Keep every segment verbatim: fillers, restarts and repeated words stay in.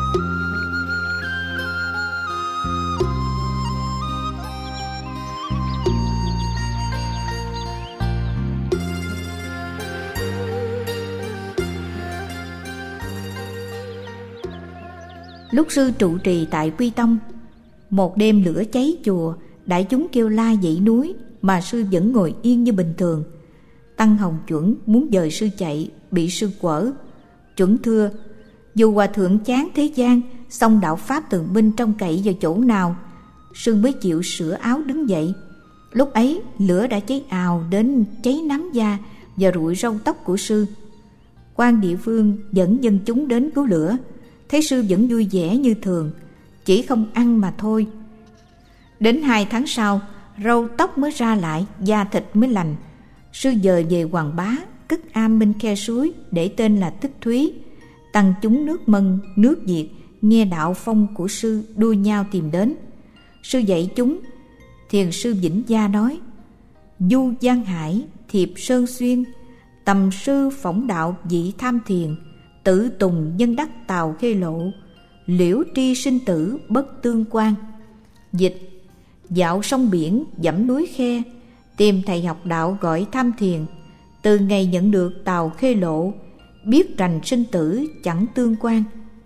Lúc sư trụ trì tại Quy Tông, một đêm lửa cháy chùa, đại chúng kêu la dãy núi mà sư vẫn ngồi yên như bình thường. Tăng Hồng Chuẩn muốn dời sư chạy, bị sư quở. Chuẩn thưa: dù hòa thượng chán thế gian, song đạo pháp tường minh trông cậy vào chỗ nào? Sư mới chịu sửa áo đứng dậy. Lúc ấy lửa đã cháy ào đến cháy nắm da và rụi râu tóc của sư. Quan địa phương dẫn dân chúng đến cứu lửa, thấy sư vẫn vui vẻ như thường, chỉ không ăn mà thôi. Đến hai tháng sau, râu tóc mới ra lại, da thịt mới lành. Sư dời về Hoàng Bá, cất am bên khe suối, để tên là Tích Thúy. Tăng chúng nước Mân, nước Việt nghe đạo phong của sư đua nhau tìm đến. Sư dạy chúng. Thiền sư Vĩnh Gia nói: du Giang Hải, thiệp Sơn Xuyên, tầm sư phỏng đạo vị tham thiền, tự tùng nhân đắc tào khê lộ, liễu tri sinh tử bất tương quan. Dịch: dạo sông biển, dẫm núi khe, tìm thầy học đạo gọi tham thiền. Từ ngày nhận được tào khê lộ, biết rành sinh tử chẳng tương quan.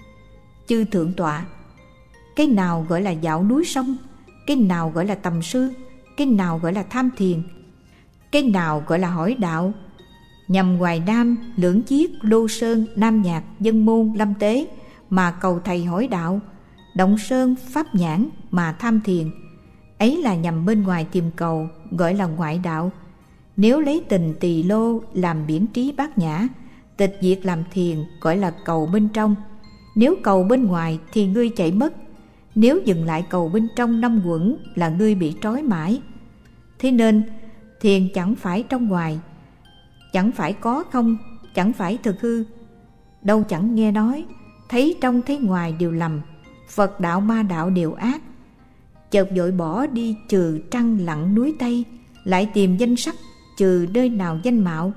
Chư thượng tọa, cái nào gọi là dạo núi sông? Cái nào gọi là tầm sư? Cái nào gọi là tham thiền? Cái nào gọi là hỏi đạo? Nhằm Hoài Nam, Lưỡng Chiết, Lô Sơn, Nam Nhạc, Dân Môn, Lâm Tế mà cầu thầy hỏi đạo, Động Sơn, Pháp Nhãn mà tham thiền. Ấy là nhằm bên ngoài tìm cầu, gọi là ngoại đạo. Nếu lấy tình tỳ lô làm biển trí bát nhã, tịch diệt làm thiền, gọi là cầu bên trong. Nếu cầu bên ngoài thì ngươi chạy mất. Nếu dừng lại cầu bên trong năm quẩn là ngươi bị trói mãi. Thế nên thiền chẳng phải trong ngoài, chẳng phải có không, chẳng phải thực hư. Đâu chẳng nghe nói, thấy trong thấy ngoài đều lầm, Phật đạo ma đạo đều ác. Chợt vội bỏ đi trừ trăng lặn núi Tây, lại tìm danh sắc trừ nơi nào danh mạo.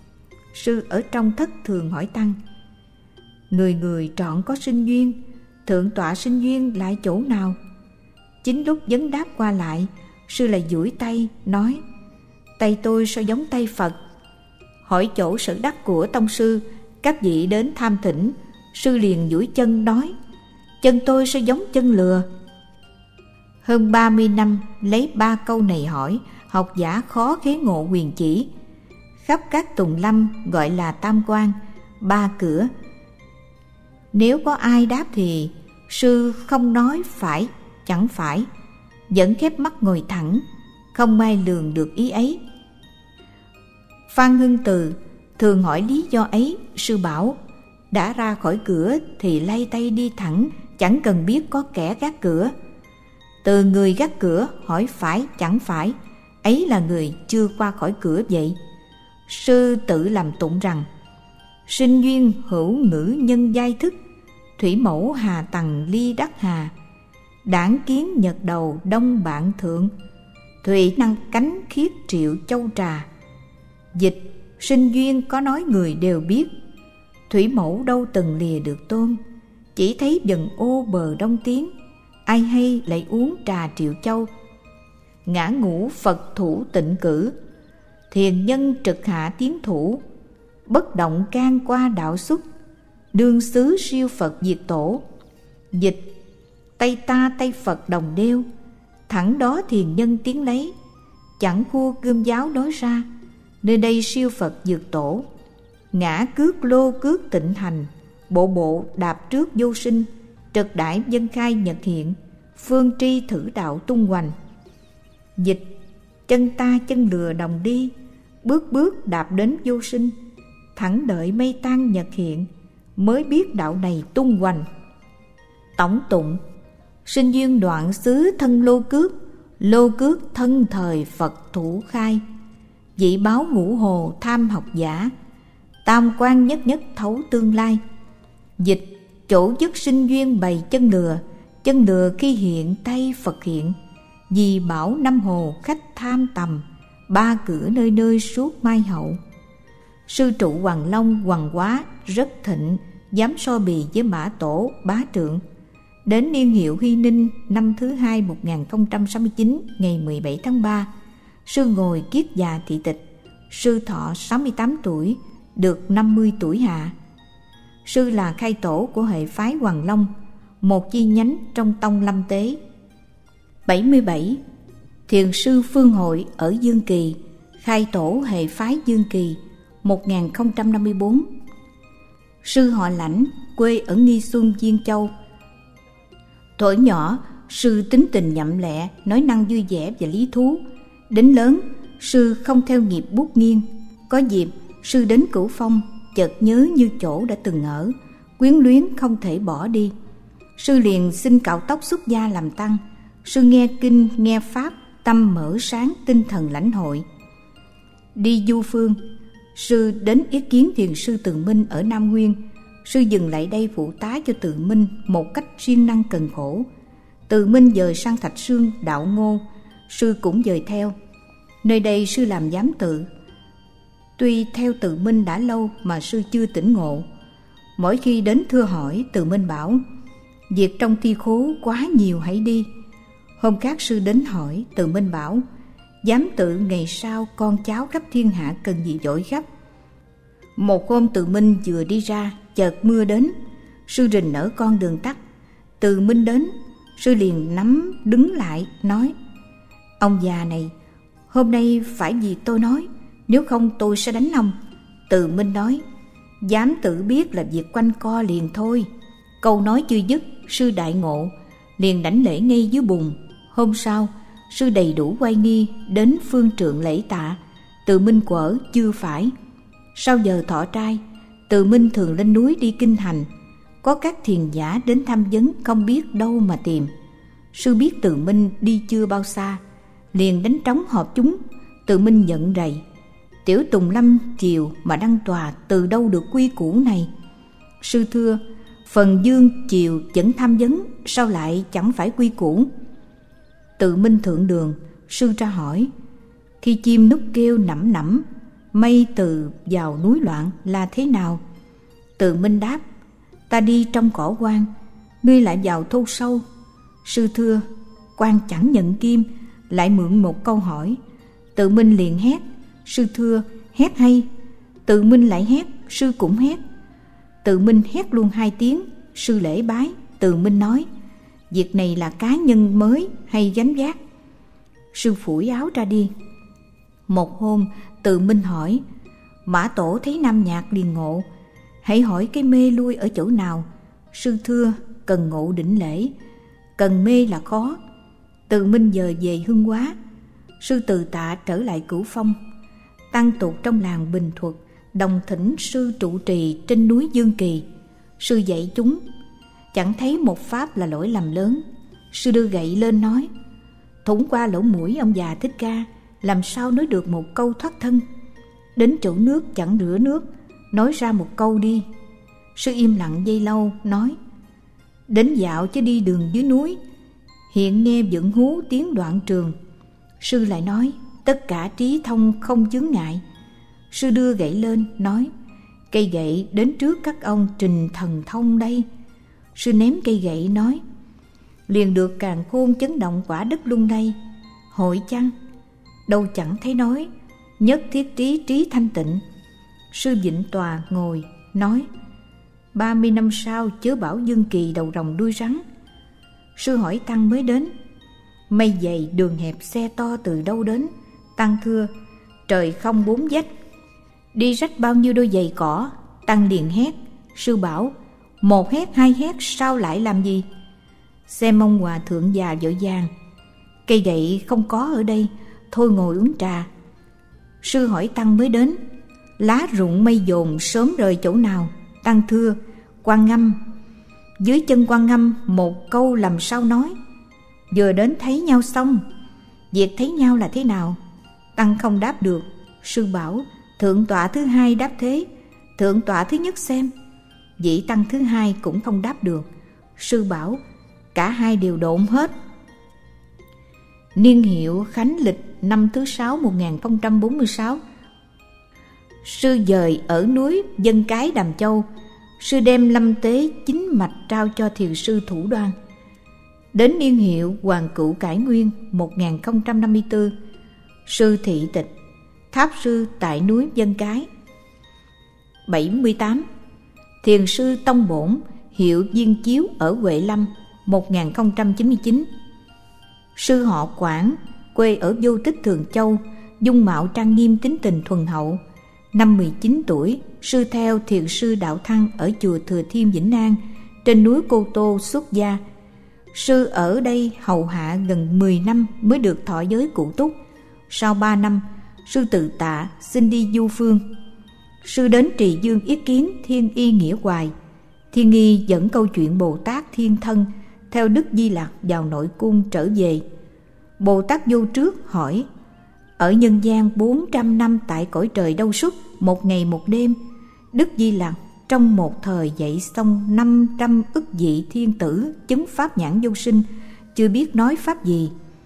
Sư ở trong thất thường hỏi tăng: người người trọn có sinh duyên, thượng tọa sinh duyên lại chỗ nào? Chính lúc vấn đáp qua lại, sư lại duỗi tay nói: tay tôi sao giống tay Phật? Hỏi chỗ sở đắc của tông sư, các vị đến tham thỉnh. Sư liền duỗi chân nói: chân tôi sao giống chân lừa? Hơn ba mươi năm lấy ba câu này hỏi, học giả khó khế ngộ quyền chỉ. Khắp các tùng lâm gọi là tam quan, ba cửa. Nếu có ai đáp thì sư không nói phải chẳng phải, vẫn khép mắt ngồi thẳng, không ai lường được ý ấy. Phan Hưng Từ thường hỏi lý do ấy, sư bảo: đã ra khỏi cửa thì lay tay đi thẳng, chẳng cần biết có kẻ gác cửa. Từ người gác cửa hỏi phải chẳng phải, ấy là người chưa qua khỏi cửa vậy. Sư tự làm tụng rằng: sinh duyên hữu ngữ nhân giai thức, thủy mẫu hà tầng ly đắc hà, đảng kiến nhật đầu đông bạn thượng, thủy năng cánh khiết triệu châu trà. Dịch: sinh duyên có nói người đều biết, thủy mẫu đâu từng lìa được tôn, chỉ thấy dần ô bờ đông tiến, ai hay lại uống trà triệu châu. Ngã ngũ Phật thủ tịnh cử, thiền nhân trực hạ tiến thủ, bất động can qua đạo xuất, đương xứ siêu Phật diệt tổ. Dịch: tay ta tay Phật đồng đeo, thẳng đó thiền nhân tiến lấy, chẳng khua gươm giáo nói ra, nơi đây siêu Phật diệt tổ. Ngã cước lô cước tịnh hành, bộ bộ đạp trước vô sinh, trật đại dân khai nhật hiện, phương tri thử đạo tung hoành. Dịch: chân ta chân lừa đồng đi, bước bước đạp đến vô sinh, thẳng đợi mây tan nhật hiện, mới biết đạo này tung hoành. Tổng tụng: sinh duyên đoạn xứ thân lô cước, lô cước thân thời Phật thủ khai, vị báo ngũ hồ tham học giả, tam quan nhất nhất thấu tương lai. Dịch: chỗ dứt sinh duyên bày chân lừa, chân lừa khi hiện tay Phật hiện, vì bảo năm hồ khách tham tầm, ba cửa nơi nơi suốt mai hậu. Sư trụ Hoàng Long Hoàng Quá rất thịnh, dám so bì với Mã Tổ bá trượng. Đến niên hiệu Hy Ninh năm thứ hai một nghìn không trăm sáu mươi chín, ngày mười bảy tháng ba, sư ngồi kiết già thị tịch. Sư thọ sáu mươi tám tuổi, được năm mươi tuổi hạ. Sư là khai tổ của hệ phái Hoằng Long, một chi nhánh trong tông Lâm Tế. bảy mươi bảy. Thiền sư Phương Hội ở Dương Kỳ, khai tổ hệ phái Dương Kỳ, một nghìn không trăm năm mươi bốn. Sư họ Lãnh, quê ở Nghi Xuân, Diên Châu. Tuổi nhỏ, sư tính tình nhậm lẹ, nói năng vui vẻ và lý thú. Đến lớn, sư không theo nghiệp bút nghiêng. Có dịp, sư đến Cửu Phong, chợt nhớ như chỗ đã từng ở, quyến luyến không thể bỏ đi. Sư liền xin cạo tóc xuất gia làm tăng. Sư nghe kinh, nghe pháp, tâm mở sáng, tinh thần lãnh hội. Đi du phương, sư đến ý kiến thiền sư Từ Minh ở Nam Nguyên. Sư dừng lại đây phụ tá cho Từ Minh một cách siêng năng cần khổ. Từ Minh dời sang Thạch Sương, Đạo Ngô, sư cũng dời theo. Nơi đây sư làm giám tự. Tuy theo Từ Minh đã lâu mà sư chưa tỉnh ngộ. Mỗi khi đến thưa hỏi, Từ Minh bảo: việc trong thi khố quá nhiều, hãy đi. Hôm khác sư đến hỏi, Từ Minh bảo: giám tự ngày sau con cháu khắp thiên hạ cần gì vội gấp. Một hôm Từ Minh vừa đi ra, chợt mưa đến. Sư rình ở con đường tắt. Từ Minh đến, sư liền nắm đứng lại nói: ông già này, hôm nay phải vì tôi nói, nếu không tôi sẽ đánh ông. Từ Minh nói: giám tự biết là việc quanh co liền thôi. Câu nói chưa dứt, sư đại ngộ, liền đảnh lễ ngay dưới bùn. Hôm sau, sư đầy đủ oai nghi đến phương trượng lễ tạ. Từ Minh quở chưa phải. Sau giờ thọ trai, Từ Minh thường lên núi đi kinh hành. Có các thiền giả đến thăm vấn không biết đâu mà tìm. Sư biết Từ Minh đi chưa bao xa, liền đánh trống họp chúng. Từ Minh giận rầy: tiểu Tùng Lâm triều mà đăng tòa, từ đâu được quy củ này? Sư thưa: phần dương triều vẫn tham vấn, sao lại chẳng phải quy củ? Từ Minh thượng đường, sư ra hỏi: khi chim núc kêu nẫm nẫm, mây từ vào núi loạn là thế nào? Từ Minh đáp: ta đi trong cỏ quan, ngươi lại vào thô sâu. Sư thưa: quan chẳng nhận kim, lại mượn một câu hỏi. Từ Minh liền hét: sư thưa, hét hay. Từ Minh lại hét, sư cũng hét. Từ Minh hét luôn hai tiếng. Sư lễ bái. Từ Minh nói: việc này là cá nhân mới hay gánh vác? Sư phủi áo ra đi. Một hôm, Từ Minh hỏi: Mã Tổ thấy Nam Nhạc liền ngộ, hãy hỏi cái mê lui ở chỗ nào? Sư thưa: cần ngộ đỉnh lễ, cần mê là khó. Từ Minh giờ về Hưng Hóa. Sư từ tạ trở lại Cửu Phong. Tăng tục trong làng Bình Thuật đồng thỉnh sư trụ trì trên núi Dương Kỳ. Sư dạy chúng, chẳng thấy một pháp là lỗi lầm lớn. Sư đưa gậy lên nói: thủng qua lỗ mũi ông già Thích Ca, làm sao nói được một câu thoát thân? Đến chỗ nước chẳng rửa nước, nói ra một câu đi. Sư im lặng giây lâu, nói: đến dạo chứ đi đường dưới núi, hiện nghe vẫn hú tiếng đoạn trường. Sư lại nói: tất cả trí thông không chướng ngại. Sư đưa gậy lên, nói: cây gậy đến trước các ông trình thần thông đây. Sư ném cây gậy, nói: liền được càn khôn chấn động quả đất lung lay. Hội chăng? Đâu chẳng thấy nói, nhất thiết trí trí thanh tịnh. Sư vịnh tòa ngồi, nói: ba mươi năm sau chớ bảo Dương Kỳ đầu rồng đuôi rắn. Sư hỏi tăng mới đến: mây dày đường hẹp xe to từ đâu đến? Tăng thưa: trời không bốn vách, đi rách bao nhiêu đôi giày cỏ? Tăng liền hét. Sư bảo: một hét hai hét sao lại làm gì? Xem ông hòa thượng già vội vàng: cây gậy không có ở đây, thôi ngồi uống trà. Sư hỏi tăng mới đến: lá rụng mây dồn sớm rời chỗ nào? Tăng thưa: Quan Ngâm. Dưới chân Quan Ngâm một câu làm sao nói? Vừa đến thấy nhau xong. Việc thấy nhau là thế nào? Tăng không đáp được. Sư bảo: thượng tọa thứ hai đáp thế. Thượng tọa thứ nhất xem. Vị tăng thứ hai cũng không đáp được. Sư bảo: cả hai đều độn hết. Niên hiệu Khánh Lịch năm thứ sáu một nghìn không trăm bốn mươi sáu. Sư dời ở núi Dân Cái Đàm Châu. sư đem lâm tế chính mạch trao cho thiền sư Thủ Đoan. Đến niên hiệu Hoàng Cửu Cải Nguyên một nghìn không trăm năm mươi tư, sư thị tịch, tháp sư tại núi Vân Cái. bảy mươi tám. Thiền sư Tông Bổn, hiệu Viên Chiếu ở Huệ Lâm một nghìn không trăm chín mươi chín. Sư họ Quảng, quê ở Vô Tích Thường Châu, dung mạo trang nghiêm, tính tình thuần hậu. Năm mười chín tuổi, sư theo thiền sư Đạo Thăng ở chùa Thừa Thiên Vĩnh An trên núi Cô Tô xuất gia. Sư ở đây hầu hạ gần mười năm mới được thọ giới cụ túc. Sau ba năm, sư tự tạ xin đi du phương. Sư đến Trì Dương ý kiến Thiên Y Nghĩa Hoài. Thiên Y dẫn câu chuyện Bồ Tát Thiên Thân theo Đức Di Lặc vào nội cung trở về. Bồ Tát vô trước hỏi: ở nhân gian bốn trăm năm tại cõi trời đâu suốt một ngày một đêm, Đức Di Lặc trong một thời dạy xong năm trăm ức vị thiên tử chứng pháp nhãn vô sinh, chưa biết nói pháp gì.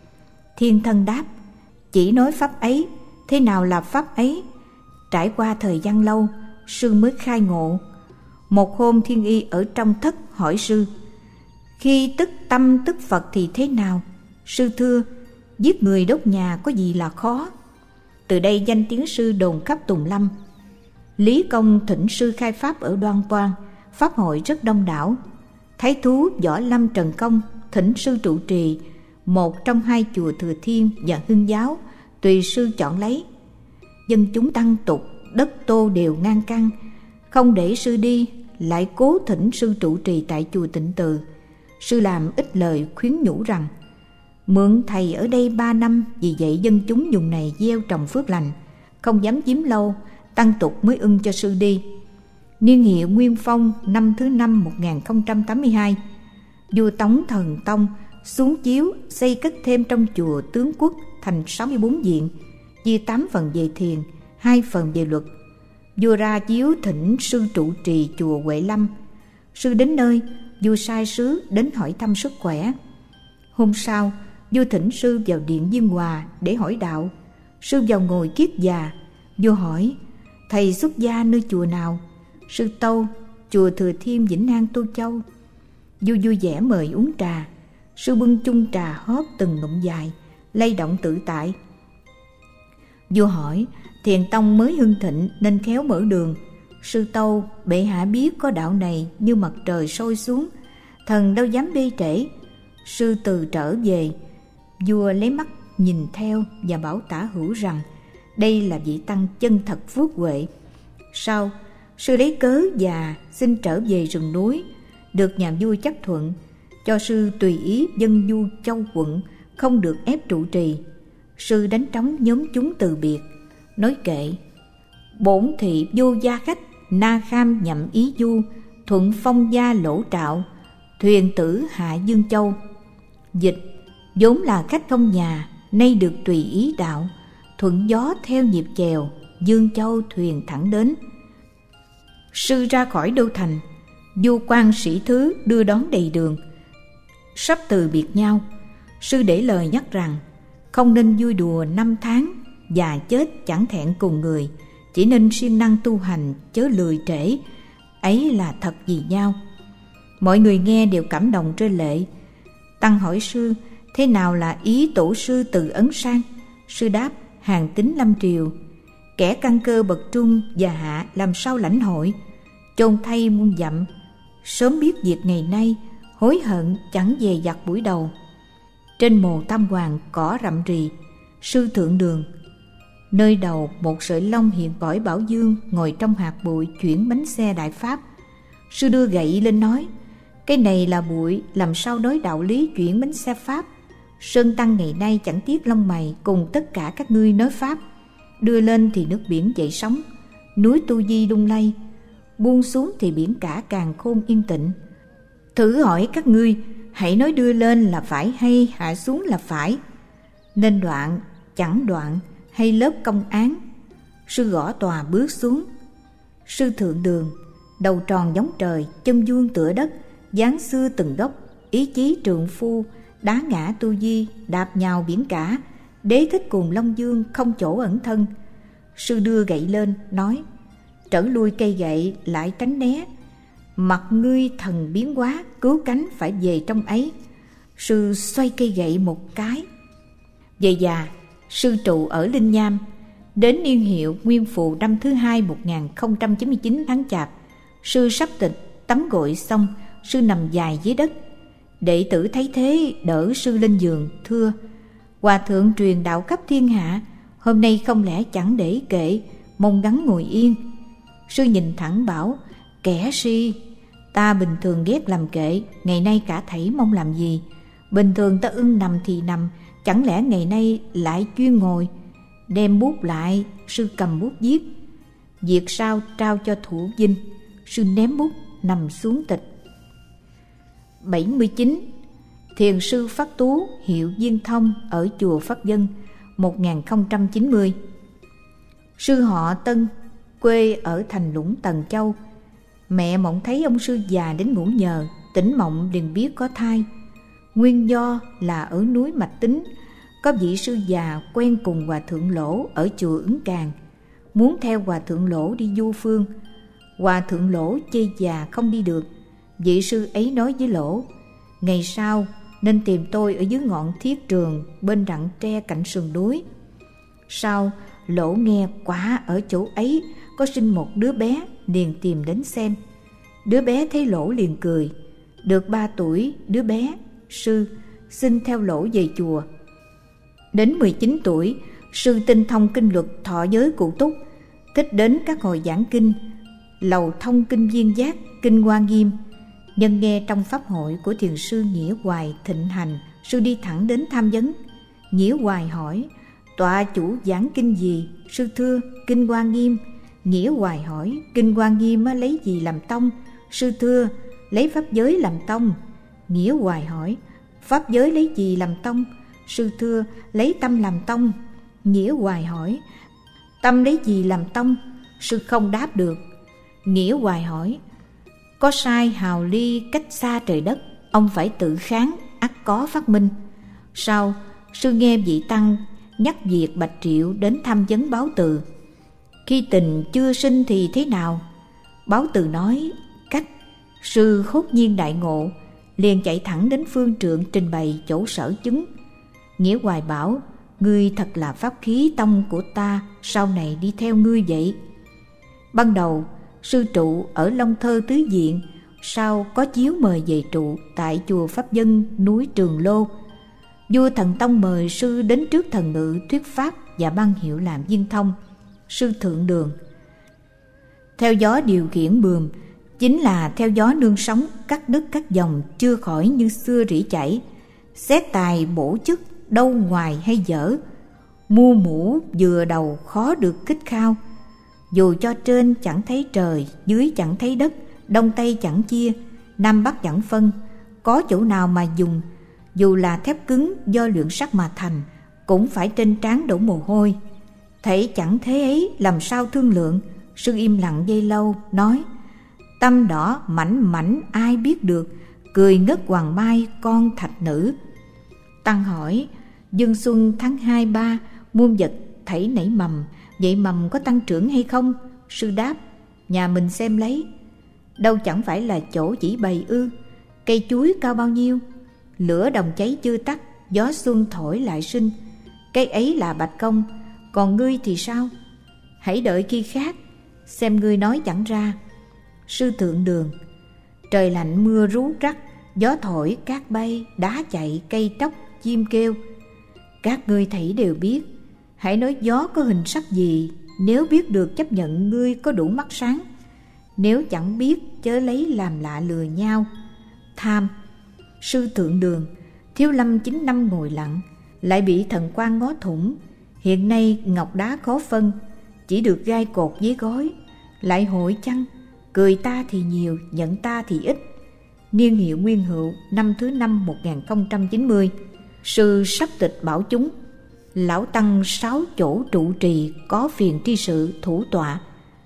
Thiên Thân đáp: chỉ nói pháp ấy. Thế nào là pháp ấy? Trải qua thời gian lâu, sư mới khai ngộ. Một hôm Thiên Y ở trong thất hỏi sư: khi tức tâm tức Phật thì thế nào? Sư thưa: giết người đốt nhà có gì là khó. Từ đây danh tiếng sư đồn khắp Tùng Lâm. Lý Công thỉnh sư khai pháp ở Đoan Toan, pháp hội rất đông đảo. Thái thú Võ Lâm Trần Công thỉnh sư trụ trì một trong hai chùa Thừa Thiên và Hưng Giáo, tùy sư chọn lấy. Dân chúng tăng tục, đất Tô đều ngang căng, không để sư đi, lại cố thỉnh sư trụ trì tại chùa Tịnh Từ. Sư làm ít lời khuyến nhủ rằng: mượn thầy ở đây ba năm, vì vậy dân chúng vùng này gieo trồng phước lành, không dám chiếm lâu, tăng tục mới ưng cho sư đi. Niên hiệu Nguyên Phong năm thứ năm một nghìn không trăm tám mươi hai, vua Tống Thần Tông xuống chiếu xây cất thêm trong chùa Tướng Quốc thành sáu mươi bốn viện, chia tám phần về thiền, hai phần về luật. Vua ra chiếu thỉnh sư trụ trì chùa Huệ Lâm. Sư đến nơi, vua sai sứ đến hỏi thăm sức khỏe. Hôm sau, vua thỉnh sư vào điện Diên Hòa để hỏi đạo. Sư vào ngồi kiết già. Vua hỏi: thầy xuất gia nơi chùa nào? Sư tâu: chùa Thừa Thiên Vĩnh An Tô Châu. Vua vui vẻ mời uống trà. Sư bưng chung trà hóp từng ngụm dài, lay động tự tại. Vua hỏi: Thiền tông mới hưng thịnh nên khéo mở đường. Sư tâu: bệ hạ biết có đạo này như mặt trời sôi xuống, thần đâu dám bê trễ. Sư từ trở về. Vua lấy mắt nhìn theo và bảo tả hữu rằng đây là vị tăng chân thật phước huệ. Sau, sư lấy cớ và xin trở về rừng núi, được nhà vua chấp thuận, cho sư tùy ý dân du châu quận, không được ép trụ trì. Sư đánh trống nhóm chúng từ biệt, nói kệ: bổn thị vô gia khách, na kham nhậm ý du, thuận phong gia lỗ trạo, thuyền tử hạ Dương Châu. Dịch: vốn là khách không nhà, nay được tùy ý đạo, thuận gió theo nhịp chèo, Dương Châu thuyền thẳng đến. Sư ra khỏi đô thành, vua quan sĩ thứ đưa đón đầy đường. Sắp từ biệt nhau, sư để lời nhắc rằng không nên vui đùa năm tháng, già chết chẳng thẹn cùng người, chỉ nên siêng năng tu hành, chớ lười trễ, ấy là thật vì nhau. Mọi người nghe đều cảm động rơi lệ. Tăng hỏi sư: thế nào là ý tổ sư từ ấn sang? Sư đáp: hàng tín lâm triều, kẻ căn cơ bậc trung và hạ làm sao lãnh hội, chôn thay muôn dặm, sớm biết việc ngày nay, hối hận chẳng dè dặt buổi đầu. Trên mồ Tam Hoàng cỏ rậm rì, sư thượng đường. Nơi đầu một sợi lông hiện cõi Bảo Dương ngồi trong hạt bụi chuyển bánh xe đại pháp. Sư đưa gậy lên nói: cái này là bụi, làm sao nói đạo lý chuyển bánh xe pháp. Sơn tăng ngày nay chẳng tiếc lông mày cùng tất cả các ngươi nói pháp. Đưa lên thì nước biển dậy sóng, núi Tu Di lung lay, buông xuống thì biển cả càng khôn yên tĩnh. Thử hỏi các ngươi, hãy nói đưa lên là phải hay hạ xuống là phải, nên đoạn chẳng đoạn hay lớp công án. Sư gõ tòa bước xuống. Sư thượng đường, đầu tròn giống trời, chân vuông tựa đất, dáng xưa từng gốc, ý chí trượng phu, đá ngã Tu Di, đạp nhào biển cả, đế thích cùng Long Dương không chỗ ẩn thân. Sư đưa gậy lên nói: trở lui cây gậy lại tránh né, Mặt ngươi thần biến hóa, cứu cánh phải về trong ấy. Sư xoay cây gậy một cái. Về già, sư trụ ở Linh Nham. Đến niên hiệu Nguyên Phù năm thứ hai một nghìn không trăm chín mươi chín tháng Chạp, sư sắp tịch, tắm gội xong, sư nằm dài dưới đất. Đệ tử thấy thế đỡ sư lên giường, thưa: Hòa thượng truyền đạo khắp thiên hạ, hôm nay không lẽ chẳng để kệ, mong gắng ngồi yên. Sư nhìn thẳng bảo: Kẻ si, ta bình thường ghét làm kệ, ngày nay cả thảy mong làm gì? Bình thường ta ưng nằm thì nằm, chẳng lẽ ngày nay lại chuyên ngồi? Đem bút lại, sư cầm bút viết. Việc sao trao cho thủ dinh. Sư ném bút, nằm xuống tịch. bảy mươi chín. Thiền sư Phát Tú, hiệu Viên Thông, ở chùa Pháp Dân, một nghìn không trăm chín mươi. Sư họ Tân, quê ở thành Lũng Tần Châu. Mẹ mộng thấy ông sư già đến ngủ nhờ, tỉnh mộng liền biết có thai. Nguyên do là ở núi Mạch Tính, có vị sư già quen cùng Hòa Thượng Lỗ ở chùa Ứng Càn, muốn theo Hòa Thượng Lỗ đi du phương. Hòa Thượng Lỗ chê già không đi được. Vị sư ấy nói với Lỗ: Ngày sau nên tìm tôi ở dưới ngọn thiết trường bên rặng tre cạnh sườn núi. Sau Lỗ nghe quả ở chỗ ấy có sinh một đứa bé, liền tìm đến xem. Đứa bé thấy Lỗ liền cười. Được ba tuổi, đứa bé sư xin theo Lỗ về chùa. Đến mười chín tuổi, sư tinh thông kinh luật thọ giới cụ túc, thích đến các hồi giảng kinh, lầu thông kinh Viên Giác, kinh Hoa Nghiêm. Nhân nghe trong pháp hội của thiền sư Nghĩa Hoài thịnh hành, sư đi thẳng đến tham vấn. Nghĩa Hoài hỏi: Tọa chủ giảng kinh gì? Sư thưa: Kinh Hoa Nghiêm. Nghĩa Hoài hỏi: Kinh Hoa Nghiêm lấy gì làm tông? Sư thưa: Lấy pháp giới làm tông. Nghĩa Hoài hỏi: Pháp giới lấy gì làm tông? Sư thưa: Lấy tâm làm tông. Nghĩa Hoài hỏi: Tâm lấy gì làm tông? Sư không đáp được. Nghĩa Hoài hỏi: Có sai hào ly cách xa trời đất, ông phải tự kháng, ắt có phát minh. Sau, sư nghe vị tăng nhắc việc Bạch Triệu đến tham vấn Báo Từ. Khi tình chưa sinh thì thế nào? Báo Từ nói cách. Sư hốt nhiên đại ngộ, liền chạy thẳng đến phương trượng trình bày chỗ sở chứng. Nghĩa Hoài bảo: Ngươi thật là pháp khí tông của ta, sau này đi theo ngươi vậy. Ban đầu sư trụ ở Long Thơ Tứ Diện, sau có chiếu mời về trụ tại chùa Pháp Dân, núi Trường Lô. Vua Thần Tông mời sư đến trước thần ngự thuyết pháp và ban hiệu làm Viên Thông, sư thượng đường. Theo gió điều khiển bườm, chính là theo gió nương sóng, cắt đứt các dòng chưa khỏi như xưa rỉ chảy. Xét tài bổ chức, đâu ngoài hay dở, mua mũ vừa đầu khó được kích khao. Dù cho trên chẳng thấy trời, dưới chẳng thấy đất, đông tây chẳng chia, nam bắc chẳng phân, có chỗ nào mà dùng. Dù là thép cứng do luyện sắt mà thành, cũng phải trên trán đổ mồ hôi. Thấy chẳng thế ấy, làm sao thương lượng? Sư im lặng giây lâu, nói: Tâm đỏ mảnh mảnh ai biết được, cười ngất hoàng mai con thạch nữ. Tăng hỏi: Dương xuân tháng hai ba, muôn vật thảy nảy mầm, vậy mầm có tăng trưởng hay không? Sư đáp: Nhà mình xem lấy. Đâu chẳng phải là chỗ chỉ bày ư? Cây chuối cao bao nhiêu? Lửa đồng cháy chưa tắt, gió xuân thổi lại sinh. Cây ấy là bạch công, còn ngươi thì sao? Hãy đợi khi khác, xem ngươi nói chẳng ra. Sư thượng đường: Trời lạnh mưa rú rắc, gió thổi cát bay, đá chạy, cây tróc, chim kêu. Các ngươi thảy đều biết, hãy nói gió có hình sắc gì. Nếu biết được chấp nhận ngươi có đủ mắt sáng, nếu chẳng biết chớ lấy làm lạ lừa nhau. Tham. Sư thượng đường: Thiếu lâm chín năm ngồi lặng, lại bị thần quan ngó thủng. Hiện nay ngọc đá khó phân, chỉ được gai cột với gói. Lại hội chăng? Cười ta thì nhiều, nhận ta thì ít. Niên hiệu Nguyên Hữu, năm thứ năm một nghìn không trăm chín mươi. Sư sắp tịch bảo chúng: Lão tăng sáu chỗ trụ trì, có phiền tri sự thủ tọa.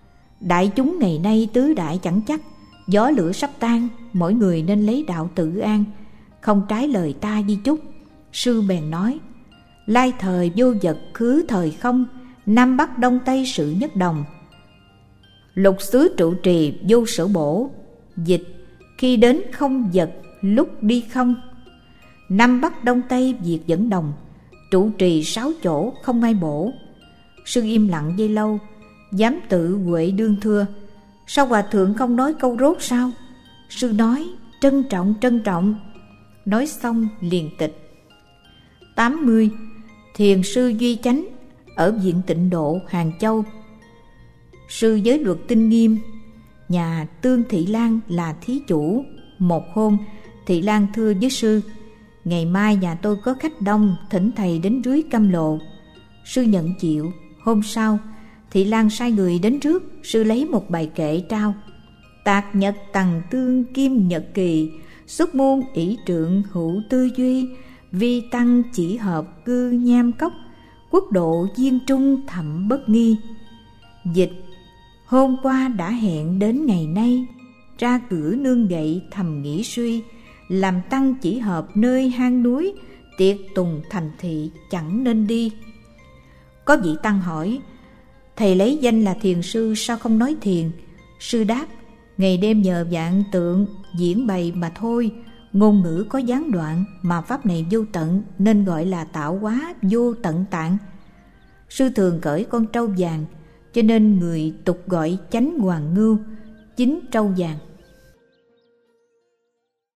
Đại chúng ngày nay tứ đại chẳng chắc, gió lửa sắp tan, mỗi người nên lấy đạo tự an, không trái lời ta di chúc. Sư bèn nói: Lai thời vô vật, khứ thời không, nam bắc đông tây sự nhất đồng. Lục xứ trụ trì vô sở bổ, Dịch: khi đến không vật, lúc đi không. Nam Bắc Đông Tây việc dẫn đồng, trụ trì sáu chỗ không ai bổ. Sư im lặng giây lâu, giám tự Huệ Đương thưa: sao hòa thượng không nói câu rốt sao? Sư nói: trân trọng trân trọng. Nói xong liền tịch. tám mươi. Thiền sư Duy Chánh ở Viện Tịnh Độ, Hàng Châu. Sư giới luật tinh nghiêm, nhà Tương Thị Lan là thí chủ. Một hôm, Thị Lan thưa với sư: ngày mai nhà tôi có khách đông, thỉnh thầy đến rưới cam lộ. Sư nhận chịu. Hôm sau, Thị Lan sai người đến trước, sư lấy một bài kệ trao: tạc nhật tằng tương kim nhật kỳ, xuất môn ỷ trượng hữu tư duy, vi tăng chỉ hợp cư nham cốc, quốc độ duyên trung thậm bất nghi. Dịch: hôm qua đã hẹn đến ngày nay, ra cửa nương gậy thầm nghĩ suy, làm tăng chỉ hợp nơi hang núi, tiệc tùng thành thị chẳng nên đi. Có vị tăng hỏi: thầy lấy danh là thiền sư, sao không nói thiền? Sư đáp: ngày đêm nhờ vạn tượng diễn bày mà thôi, ngôn ngữ có gián đoạn, mà pháp này vô tận nên gọi là tạo hóa vô tận tạng. Sư thường cởi con trâu vàng, cho nên người tục gọi chánh hoàng ngưu, chính trâu vàng.